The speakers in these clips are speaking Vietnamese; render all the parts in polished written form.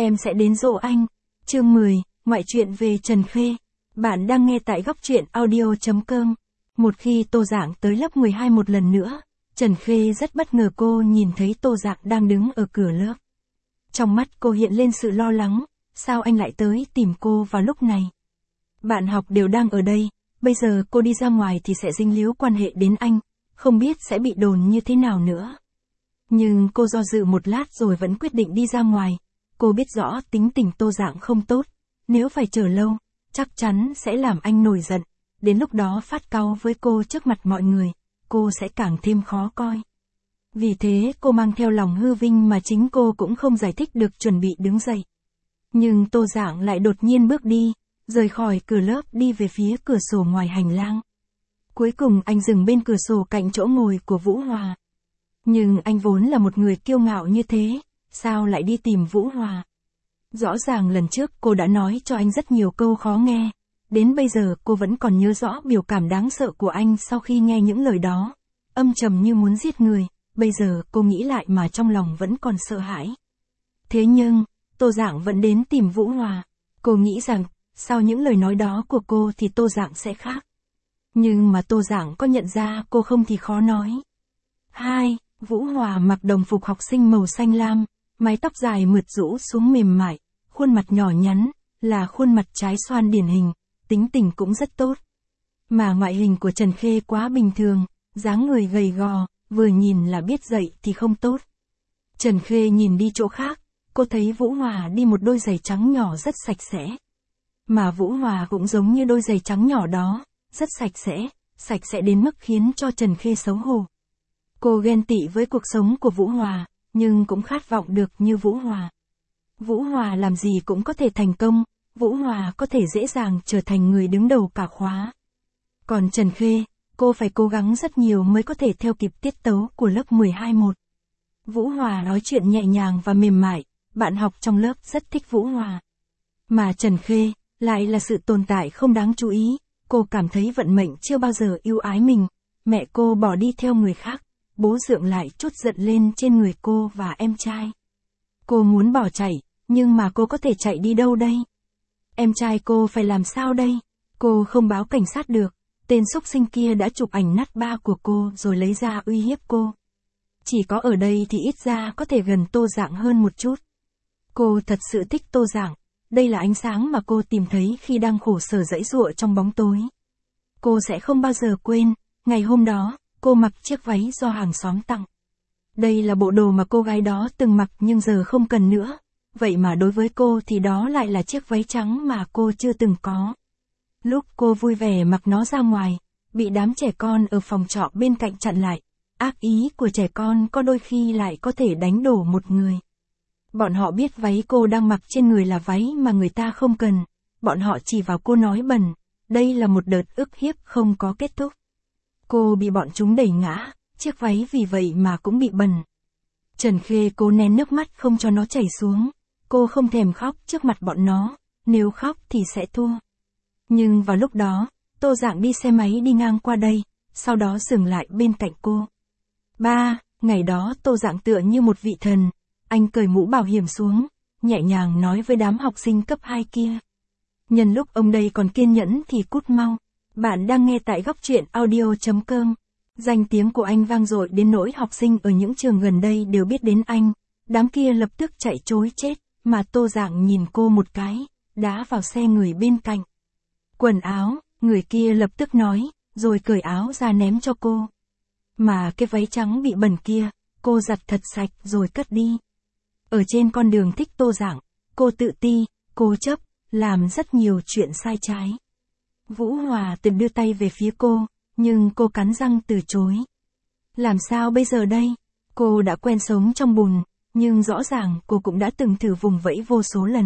em sẽ đến dỗ anh. Chương 10, ngoại truyện về Trần Khê. Bạn đang nghe tại góc truyện audio.com. Một khi Tô Dạng tới lớp 12 một lần nữa, Trần Khê rất bất ngờ cô nhìn thấy Tô Dạng đang đứng ở cửa lớp. Trong mắt cô hiện lên sự lo lắng, sao anh lại tới tìm cô vào lúc này? Bạn học đều đang ở đây, bây giờ cô đi ra ngoài thì sẽ dính líu quan hệ đến anh, không biết sẽ bị đồn như thế nào nữa. Nhưng cô do dự một lát rồi vẫn quyết định đi ra ngoài. Cô biết rõ tính tình Tô Dạng không tốt, nếu phải chờ lâu, chắc chắn sẽ làm anh nổi giận. Đến lúc đó phát cáu với cô trước mặt mọi người, cô sẽ càng thêm khó coi. Vì thế cô mang theo lòng hư vinh mà chính cô cũng không giải thích được chuẩn bị đứng dậy. Nhưng Tô Dạng lại đột nhiên bước đi, rời khỏi cửa lớp đi về phía cửa sổ ngoài hành lang. Cuối cùng anh dừng bên cửa sổ cạnh chỗ ngồi của Vũ Hòa. Nhưng anh vốn là một người kiêu ngạo như thế, sao lại đi tìm Vũ Hòa? Rõ ràng lần trước cô đã nói cho anh rất nhiều câu khó nghe. Đến bây giờ cô vẫn còn nhớ rõ biểu cảm đáng sợ của anh sau khi nghe những lời đó. Âm trầm như muốn giết người, bây giờ cô nghĩ lại mà trong lòng vẫn còn sợ hãi. Thế nhưng, Tô Dạng vẫn đến tìm Vũ Hòa. Cô nghĩ rằng, sau những lời nói đó của cô thì Tô Dạng sẽ khác. Nhưng mà Tô Dạng có nhận ra cô không thì khó nói. 2. Vũ Hòa mặc đồng phục học sinh màu xanh lam, mái tóc dài mượt rũ xuống mềm mại, khuôn mặt nhỏ nhắn, là khuôn mặt trái xoan điển hình, tính tình cũng rất tốt. Mà ngoại hình của Trần Khê quá bình thường, dáng người gầy gò, vừa nhìn là biết dậy thì không tốt. Trần Khê nhìn đi chỗ khác, cô thấy Vũ Hòa đi một đôi giày trắng nhỏ rất sạch sẽ. Mà Vũ Hòa cũng giống như đôi giày trắng nhỏ đó, rất sạch sẽ đến mức khiến cho Trần Khê xấu hổ. Cô ghen tị với cuộc sống của Vũ Hòa, nhưng cũng khát vọng được như Vũ Hòa. Vũ Hòa làm gì cũng có thể thành công, Vũ Hòa có thể dễ dàng trở thành người đứng đầu cả khóa. Còn Trần Khê, cô phải cố gắng rất nhiều mới có thể theo kịp tiết tấu của lớp 12-1. Vũ Hòa nói chuyện nhẹ nhàng và mềm mại, bạn học trong lớp rất thích Vũ Hòa. Mà Trần Khê, lại là sự tồn tại không đáng chú ý, cô cảm thấy vận mệnh chưa bao giờ ưu ái mình, mẹ cô bỏ đi theo người khác, bố dượng lại trút giận lên trên người cô và em trai. Cô muốn bỏ chạy, nhưng mà cô có thể chạy đi đâu đây? Em trai cô phải làm sao đây? Cô không báo cảnh sát được, tên xúc sinh kia đã chụp ảnh nát ba của cô rồi lấy ra uy hiếp cô. Chỉ có ở đây thì ít ra có thể gần Tô Dạng hơn một chút. Cô thật sự thích Tô Dạng, đây là ánh sáng mà cô tìm thấy khi đang khổ sở giãy giụa trong bóng tối. Cô sẽ không bao giờ quên, ngày hôm đó, cô mặc chiếc váy do hàng xóm tặng. Đây là bộ đồ mà cô gái đó từng mặc nhưng giờ không cần nữa. Vậy mà đối với cô thì đó lại là chiếc váy trắng mà cô chưa từng có. Lúc cô vui vẻ mặc nó ra ngoài, bị đám trẻ con ở phòng trọ bên cạnh chặn lại. Ác ý của trẻ con có đôi khi lại có thể đánh đổ một người. Bọn họ biết váy cô đang mặc trên người là váy mà người ta không cần. Bọn họ chỉ vào cô nói bẩn. Đây là một đợt ức hiếp không có kết thúc. Cô bị bọn chúng đẩy ngã, chiếc váy vì vậy mà cũng bị bẩn. Trần Khê cố nén nước mắt không cho nó chảy xuống. Cô không thèm khóc trước mặt bọn nó, nếu khóc thì sẽ thua. Nhưng vào lúc đó, Tô Dạng đi xe máy đi ngang qua đây, sau đó dừng lại bên cạnh cô. Ngày đó Tô Dạng tựa như một vị thần, anh cởi mũ bảo hiểm xuống, nhẹ nhàng nói với đám học sinh cấp 2 kia. Nhân lúc ông đây còn kiên nhẫn thì cút mau. Bạn đang nghe tại góc truyện audio.com. Danh tiếng của anh vang dội đến nỗi học sinh ở những trường gần đây đều biết đến anh. Đám kia lập tức chạy trối chết, mà Tô Dạng nhìn cô một cái, đá vào xe người bên cạnh. Quần áo, người kia lập tức nói, rồi cởi áo ra ném cho cô. Mà cái váy trắng bị bẩn kia, cô giặt thật sạch rồi cất đi. Ở trên con đường thích Tô Dạng, cô tự ti, cố chấp, làm rất nhiều chuyện sai trái. Vũ Hòa từng đưa tay về phía cô, nhưng cô cắn răng từ chối. Làm sao bây giờ đây? Cô đã quen sống trong bùn, nhưng rõ ràng cô cũng đã từng thử vùng vẫy vô số lần.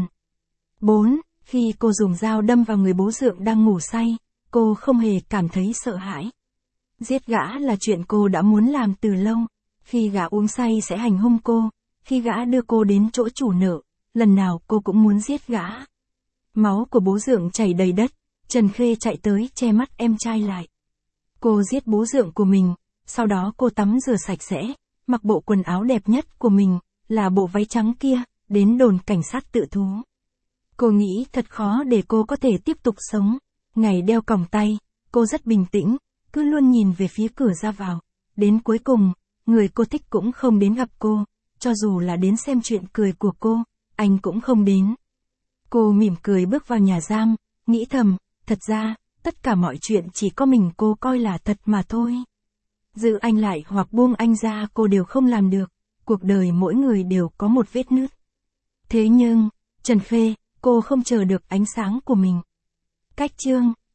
4. Khi cô dùng dao đâm vào người bố dượng đang ngủ say, cô không hề cảm thấy sợ hãi. Giết gã là chuyện cô đã muốn làm từ lâu. Khi gã uống say sẽ hành hung cô, khi gã đưa cô đến chỗ chủ nợ, lần nào cô cũng muốn giết gã. Máu của bố dượng chảy đầy đất, Trần Khê chạy tới che mắt em trai lại. Cô giết bố dượng của mình, sau đó cô tắm rửa sạch sẽ, mặc bộ quần áo đẹp nhất của mình, là bộ váy trắng kia, đến đồn cảnh sát tự thú. Cô nghĩ thật khó để cô có thể tiếp tục sống. Ngày đeo còng tay, cô rất bình tĩnh, cứ luôn nhìn về phía cửa ra vào. Đến cuối cùng, người cô thích cũng không đến gặp cô, cho dù là đến xem chuyện cười của cô, anh cũng không đến. Cô mỉm cười bước vào nhà giam, nghĩ thầm, thật ra, tất cả mọi chuyện chỉ có mình cô coi là thật mà thôi. Giữ anh lại hoặc buông anh ra cô đều không làm được, cuộc đời mỗi người đều có một vết nứt. Thế nhưng, Trần Khê, cô không chờ được ánh sáng của mình. Cách chương